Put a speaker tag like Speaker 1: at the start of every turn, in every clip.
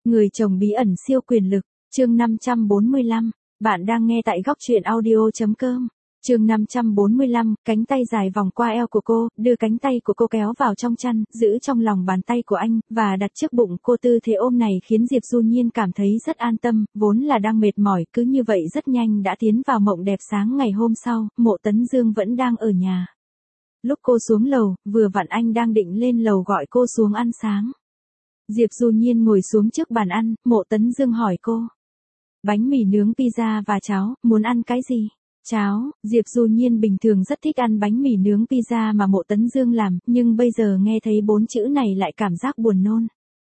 Speaker 1: Người chồng bí ẩn siêu quyền lực, chương 545, bạn đang nghe tại góc truyện audio.com. Chương 545, cánh tay dài vòng qua eo của cô, đưa cánh tay của cô kéo vào trong chăn, giữ trong lòng bàn tay của anh, và đặt trước bụng cô. Tư thế ôm này khiến Diệp Du Nhiên cảm thấy rất an tâm, vốn là đang mệt mỏi, cứ như vậy rất nhanh đã tiến vào mộng đẹp. Sáng ngày hôm sau, Mộ Tấn Dương vẫn đang ở nhà. Lúc cô xuống lầu, vừa vặn anh đang định lên lầu gọi cô xuống ăn sáng. Diệp Du Nhiên ngồi xuống trước bàn ăn, Mộ Tấn Dương hỏi cô. Bánh mì nướng, pizza và cháo, muốn ăn cái gì? Cháo. Diệp Du Nhiên bình thường rất thích ăn bánh mì nướng, pizza mà Mộ Tấn Dương làm, nhưng bây giờ nghe thấy 4 chữ này lại cảm giác buồn nôn.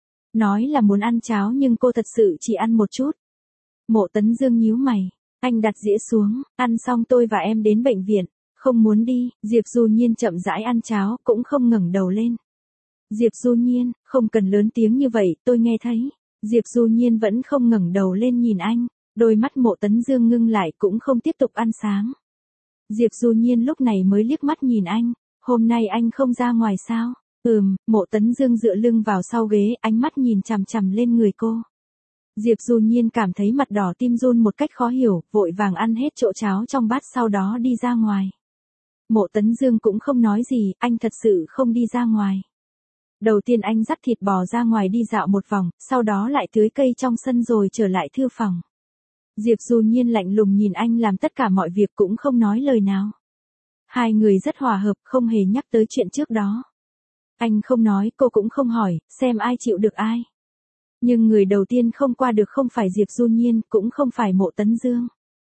Speaker 1: Nói là muốn ăn cháo nhưng cô thật sự chỉ ăn một chút. Mộ Tấn Dương nhíu mày. Anh đặt dĩa xuống, ăn xong tôi và em đến bệnh viện. Không muốn đi. Diệp Du Nhiên chậm rãi ăn cháo, cũng không ngẩng đầu lên. Diệp Du Nhiên, không cần lớn tiếng như vậy, tôi nghe thấy. Diệp Du Nhiên vẫn không ngẩng đầu lên nhìn anh, đôi mắt Mộ Tấn Dương ngưng lại, cũng không tiếp tục ăn sáng. Diệp Du Nhiên lúc này mới liếc mắt nhìn anh, hôm nay anh không ra ngoài sao? Mộ Tấn Dương dựa lưng vào sau ghế, ánh mắt nhìn chằm chằm lên người cô. Diệp Du Nhiên cảm thấy mặt đỏ tim run một cách khó hiểu, vội vàng ăn hết chỗ cháo trong bát sau đó đi ra ngoài. Mộ Tấn Dương cũng không nói gì, anh thật sự không đi ra ngoài. Đầu tiên anh dắt thịt bò ra ngoài đi dạo một vòng, sau đó lại tưới cây trong sân rồi trở lại thư phòng. Diệp Du Nhiên lạnh lùng nhìn anh làm tất cả mọi việc, cũng không nói lời nào. Hai người rất hòa hợp, không hề nhắc tới chuyện trước đó. Anh không nói, cô cũng không hỏi, xem ai chịu được ai. Nhưng người đầu tiên không qua được không phải Diệp Du Nhiên, cũng không phải Mộ Tấn Dương,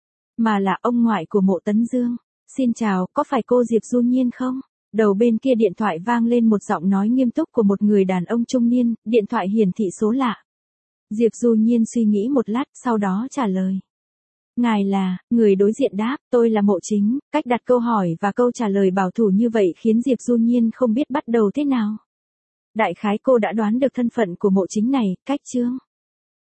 Speaker 1: mà là ông ngoại của Mộ Tấn Dương. Xin chào, có phải cô Diệp Du Nhiên không? Đầu bên kia điện thoại vang lên một giọng nói nghiêm túc của một người đàn ông trung niên, điện thoại hiển thị số lạ. Diệp Du Nhiên suy nghĩ một lát, sau đó trả lời. Ngài là, người đối diện đáp, tôi là Mộ Chính. Cách đặt câu hỏi và câu trả lời bảo thủ như vậy khiến Diệp Du Nhiên không biết bắt đầu thế nào. Đại khái cô đã đoán được thân phận của Mộ Chính này, cách chương.